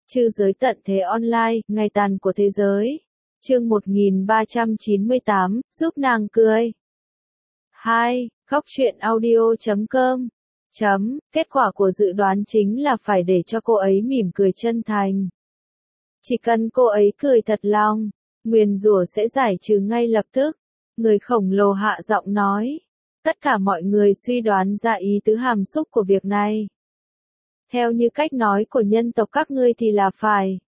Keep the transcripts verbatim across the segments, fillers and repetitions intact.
Trư giới tận thế online, ngày tàn của thế giới. Chương một nghìn ba trăm chín mươi tám, giúp nàng cười. hai. Góc truyện audio chấm com. Chấm, kết quả của dự đoán chính là phải để cho cô ấy mỉm cười chân thành. Chỉ cần cô ấy cười thật lòng, nguyền rủa sẽ giải trừ ngay lập tức. Người khổng lồ hạ giọng nói. Tất cả mọi người suy đoán ra ý tứ hàm xúc của việc này. Theo như cách nói của nhân tộc các ngươi thì là phải.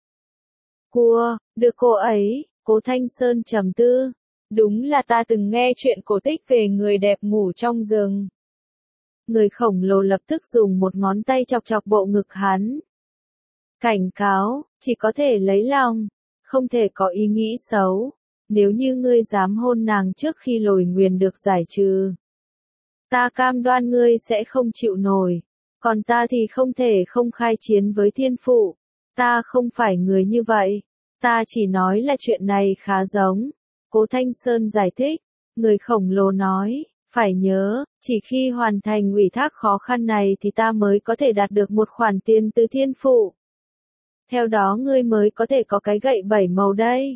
Cua, được cô ấy, Cố Thanh Sơn trầm tư. Đúng là ta từng nghe chuyện cổ tích về người đẹp ngủ trong rừng. Người khổng lồ lập tức dùng một ngón tay chọc chọc bộ ngực hắn. Cảnh cáo, chỉ có thể lấy lòng, không thể có ý nghĩ xấu. Nếu như ngươi dám hôn nàng trước khi lồi nguyền được giải trừ, ta cam đoan ngươi sẽ không chịu nổi. Còn ta thì không thể không khai chiến với thiên phụ. Ta không phải người như vậy. Ta chỉ nói là chuyện này khá giống. Cố Thanh Sơn giải thích. Người khổng lồ nói, phải nhớ, chỉ khi hoàn thành ủy thác khó khăn này thì ta mới có thể đạt được một khoản tiền từ thiên phụ. Theo đó ngươi mới có thể có cái gậy bảy màu đây.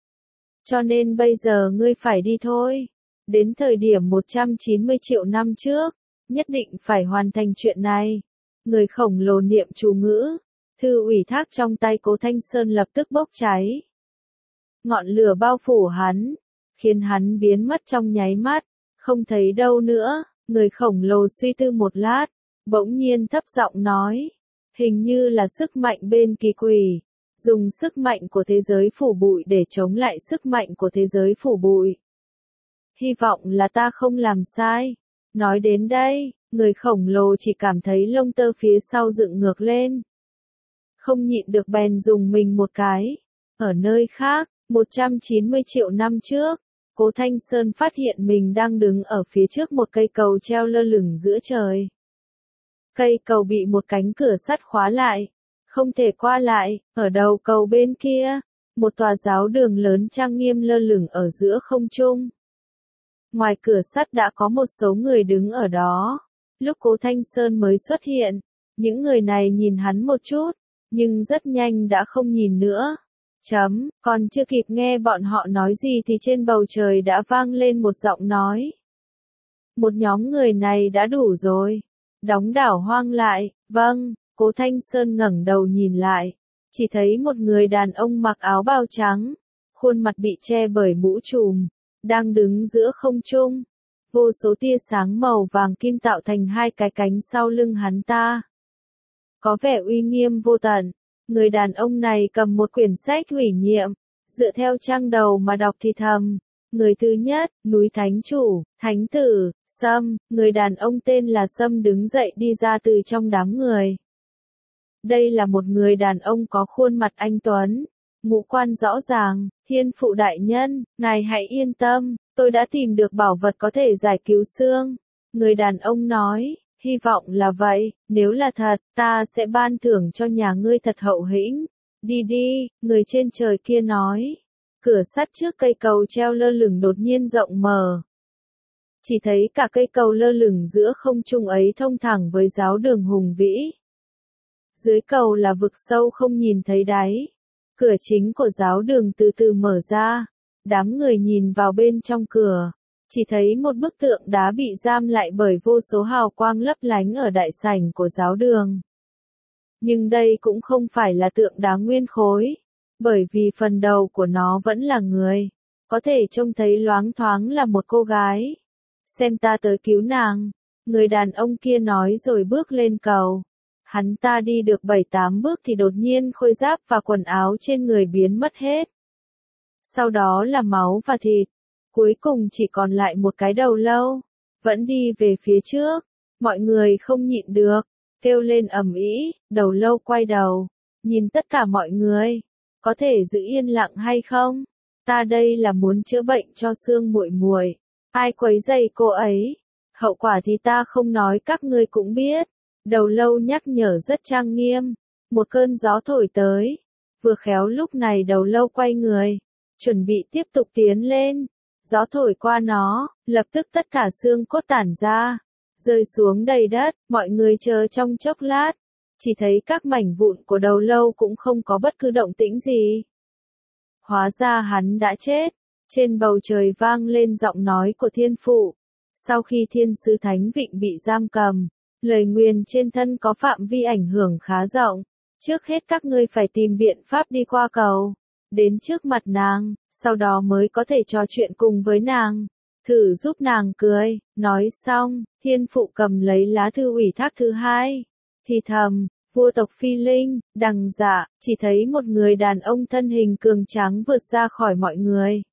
Cho nên bây giờ ngươi phải đi thôi. Đến thời điểm một trăm chín mươi triệu năm trước, nhất định phải hoàn thành chuyện này. Người khổng lồ niệm chú ngữ. Thư ủy thác trong tay Cố Thanh Sơn lập tức bốc cháy. Ngọn lửa bao phủ hắn, khiến hắn biến mất trong nháy mắt, không thấy đâu nữa. Người khổng lồ suy tư một lát, bỗng nhiên thấp giọng nói. Hình như là sức mạnh bên kỳ quỷ. Dùng sức mạnh của thế giới phủ bụi để chống lại sức mạnh của thế giới phủ bụi. Hy vọng là ta không làm sai. Nói đến đây, người khổng lồ chỉ cảm thấy lông tơ phía sau dựng ngược lên. Không nhịn được bèn dùng mình một cái. Ở nơi khác, một trăm chín mươi triệu năm trước, Cố Thanh Sơn phát hiện mình đang đứng ở phía trước một cây cầu treo lơ lửng giữa trời. Cây cầu bị một cánh cửa sắt khóa lại, không thể qua lại. Ở đầu cầu bên kia, một tòa giáo đường lớn trang nghiêm lơ lửng ở giữa không trung. Ngoài cửa sắt đã có một số người đứng ở đó. Lúc Cố Thanh Sơn mới xuất hiện, những người này nhìn hắn một chút, nhưng rất nhanh đã không nhìn nữa. Chấm, còn chưa kịp nghe bọn họ nói gì thì trên bầu trời đã vang lên một giọng nói. Một nhóm người này đã đủ rồi. Đóng đảo hoang lại. Vâng. Cố Thanh Sơn ngẩng đầu nhìn lại, chỉ thấy một người đàn ông mặc áo bào trắng, khuôn mặt bị che bởi mũ trùm, đang đứng giữa không trung. Vô số tia sáng màu vàng kim tạo thành hai cái cánh sau lưng hắn ta. Có vẻ uy nghiêm vô tận. Người đàn ông này cầm một quyển sách ủy nhiệm, dựa theo trang đầu mà đọc thì thầm. Người thứ nhất, núi Thánh Chủ, Thánh Tử, Sâm. Người đàn ông tên là Sâm đứng dậy đi ra từ trong đám người. Đây là một người đàn ông có khuôn mặt anh tuấn, ngũ quan rõ ràng. Thiên phụ đại nhân, ngài hãy yên tâm, tôi đã tìm được bảo vật có thể giải cứu xương. Người đàn ông nói, hy vọng là vậy, nếu là thật, ta sẽ ban thưởng cho nhà ngươi thật hậu hĩnh. Đi đi, người trên trời kia nói. Cửa sắt trước cây cầu treo lơ lửng đột nhiên rộng mở. Chỉ thấy cả cây cầu lơ lửng giữa không trung ấy thông thẳng với giáo đường hùng vĩ. Dưới cầu là vực sâu không nhìn thấy đáy. Cửa chính của giáo đường từ từ mở ra. Đám người nhìn vào bên trong cửa. Chỉ thấy một bức tượng đá bị giam lại bởi vô số hào quang lấp lánh ở đại sảnh của giáo đường. Nhưng đây cũng không phải là tượng đá nguyên khối. Bởi vì phần đầu của nó vẫn là người. Có thể trông thấy loáng thoáng là một cô gái. Xem ta tới cứu nàng. Người đàn ông kia nói rồi bước lên cầu. Hắn ta đi được bảy tám bước thì đột nhiên khôi giáp và quần áo trên người biến mất hết. Sau đó là máu và thịt. Cuối cùng chỉ còn lại một cái đầu lâu. Vẫn đi về phía trước. Mọi người không nhịn được. Kêu lên ầm ĩ. Đầu lâu quay đầu. Nhìn tất cả mọi người. Có thể giữ yên lặng hay không? Ta đây là muốn chữa bệnh cho xương muội muội. Ai quấy rầy cô ấy? Hậu quả thì ta không nói các ngươi cũng biết. Đầu lâu nhắc nhở rất trang nghiêm. Một cơn gió thổi tới. Vừa khéo lúc này đầu lâu quay người. Chuẩn bị tiếp tục tiến lên. Gió thổi qua nó. Lập tức tất cả xương cốt tản ra. Rơi xuống đầy đất. Mọi người chờ trong chốc lát. chỉ thấy các mảnh vụn của đầu lâu cũng không có bất cứ động tĩnh gì. Hóa ra hắn đã chết. Trên bầu trời vang lên giọng nói của thiên phụ. Sau khi thiên sứ Thánh Vịnh bị giam cầm, lời nguyền trên thân có phạm vi ảnh hưởng khá rộng. Trước hết các ngươi phải tìm biện pháp đi qua cầu, đến trước mặt nàng, sau đó mới có thể trò chuyện cùng với nàng. Thử giúp nàng cười. Nói xong, thiên phụ cầm lấy lá thư ủy thác thứ hai. Thì thầm, vua tộc Phi Linh, Đằng Dạ, chỉ thấy một người đàn ông thân hình cường tráng vượt ra khỏi mọi người.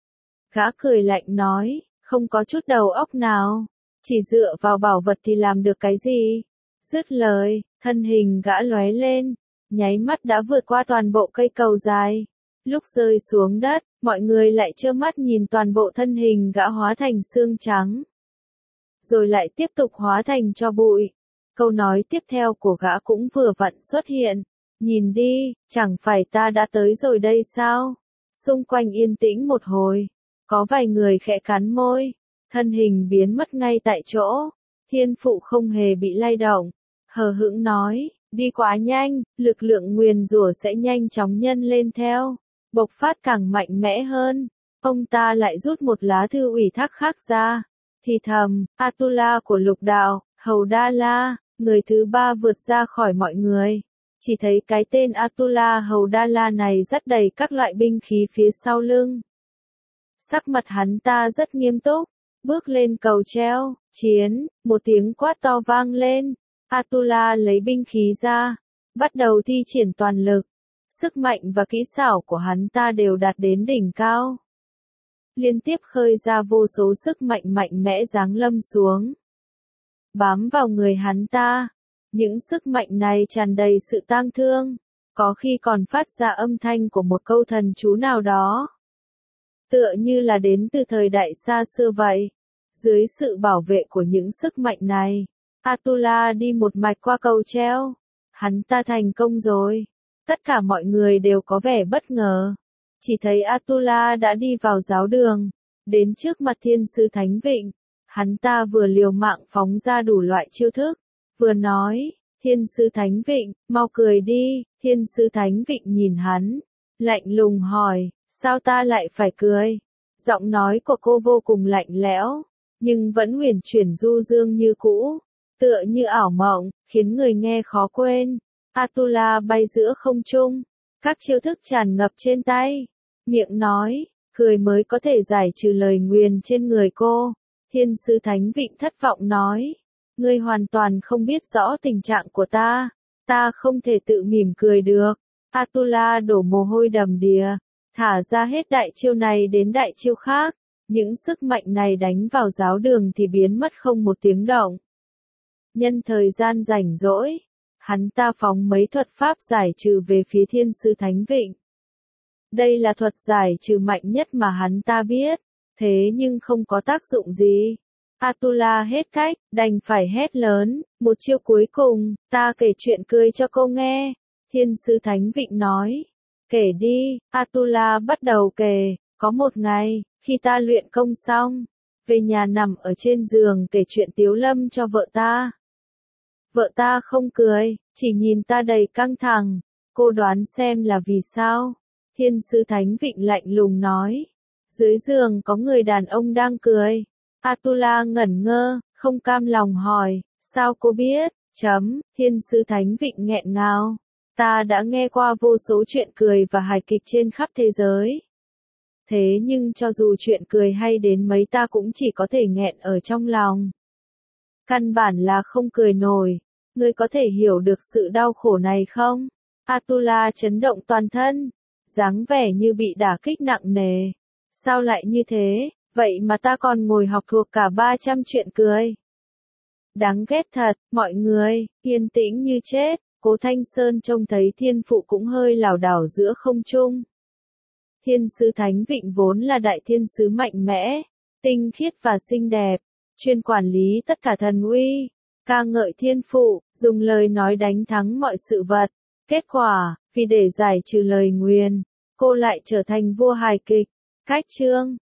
Gã cười lạnh nói, không có chút đầu óc nào, chỉ dựa vào bảo vật thì làm được cái gì? Dứt lời, thân hình gã lóe lên, nháy mắt đã vượt qua toàn bộ cây cầu dài. Lúc rơi xuống đất, mọi người lại trơ mắt nhìn toàn bộ thân hình gã hóa thành xương trắng. Rồi lại tiếp tục hóa thành tro bụi. Câu nói tiếp theo của gã cũng vừa vặn xuất hiện. Nhìn đi, chẳng phải ta đã tới rồi đây sao? Xung quanh yên tĩnh một hồi. Có vài người khẽ cắn môi. Thân hình biến mất ngay tại chỗ. Thiên phụ không hề bị lay động. Hờ hững nói, đi quá nhanh, lực lượng nguyền rủa sẽ nhanh chóng nhân lên theo. Bộc phát càng mạnh mẽ hơn. Ông ta lại rút một lá thư ủy thác khác ra. Thì thầm, Atula của lục đạo, Hầu Đa La, người thứ ba vượt ra khỏi mọi người. Chỉ thấy cái tên Atula Hầu Đa La này dắt đầy các loại binh khí phía sau lưng. Sắc mặt hắn ta rất nghiêm túc, bước lên cầu treo, chiến, một tiếng quát to vang lên. Atula lấy binh khí ra, bắt đầu thi triển toàn lực. Sức mạnh và kỹ xảo của hắn ta đều đạt đến đỉnh cao. Liên tiếp khơi ra vô số sức mạnh mạnh mẽ giáng lâm xuống. Bám vào người hắn ta. Những sức mạnh này tràn đầy sự tang thương. Có khi còn phát ra âm thanh của một câu thần chú nào đó. Tựa như là đến từ thời đại xa xưa vậy. Dưới sự bảo vệ của những sức mạnh này, Atula đi một mạch qua cầu treo. Hắn ta thành công rồi. Tất cả mọi người đều có vẻ bất ngờ. Chỉ thấy Atula đã đi vào giáo đường, đến trước mặt thiên sứ Thánh Vịnh. Hắn ta vừa liều mạng phóng ra đủ loại chiêu thức, vừa nói, thiên sứ Thánh Vịnh, mau cười đi. Thiên sứ Thánh Vịnh nhìn hắn, lạnh lùng hỏi, sao ta lại phải cười? Giọng nói của cô vô cùng lạnh lẽo, nhưng vẫn huyền chuyển du dương như cũ, tựa như ảo mộng, khiến người nghe khó quên. Atula bay giữa không trung, các chiêu thức tràn ngập trên tay, miệng nói, cười mới có thể giải trừ lời nguyền trên người cô. Thiên sứ Thánh Vịnh thất vọng nói, ngươi hoàn toàn không biết rõ tình trạng của ta, ta không thể tự mỉm cười được. Atula đổ mồ hôi đầm đìa, thả ra hết đại chiêu này đến đại chiêu khác, những sức mạnh này đánh vào giáo đường thì biến mất không một tiếng động. Nhân thời gian rảnh rỗi, hắn ta phóng mấy thuật pháp giải trừ về phía thiên sứ Thánh Vịnh. Đây là thuật giải trừ mạnh nhất mà hắn ta biết, thế nhưng không có tác dụng gì. Atula hết cách, đành phải hét lớn, một chiêu cuối cùng, ta kể chuyện cười cho cô nghe. Thiên sứ Thánh Vịnh nói, kể đi. Atula bắt đầu kể, có một ngày, khi ta luyện công xong, về nhà nằm ở trên giường kể chuyện Tiếu Lâm cho vợ ta. Vợ ta không cười, chỉ nhìn ta đầy căng thẳng. Cô đoán xem là vì sao? Thiên sứ Thánh Vịnh lạnh lùng nói. Dưới giường có người đàn ông đang cười. Atula ngẩn ngơ, không cam lòng hỏi, sao cô biết? Chấm, thiên sứ Thánh Vịnh nghẹn ngào. Ta đã nghe qua vô số chuyện cười và hài kịch trên khắp thế giới. Thế nhưng cho dù chuyện cười hay đến mấy ta cũng chỉ có thể nghẹn ở trong lòng. Căn bản là không cười nổi. Ngươi có thể hiểu được sự đau khổ này không? Atula chấn động toàn thân, dáng vẻ như bị đả kích nặng nề. Sao lại như thế? Vậy mà ta còn ngồi học thuộc cả ba trăm chuyện cười. Đáng ghét thật, mọi người, yên tĩnh như chết. Cố Thanh Sơn trông thấy thiên phụ cũng hơi lảo đảo giữa không trung. Thiên sứ Thánh Vịnh vốn là đại thiên sứ mạnh mẽ, tinh khiết và xinh đẹp, chuyên quản lý tất cả thần uy, ca ngợi thiên phụ, dùng lời nói đánh thắng mọi sự vật. Kết quả, vì để giải trừ lời nguyền, cô lại trở thành vua hài kịch. Cách chương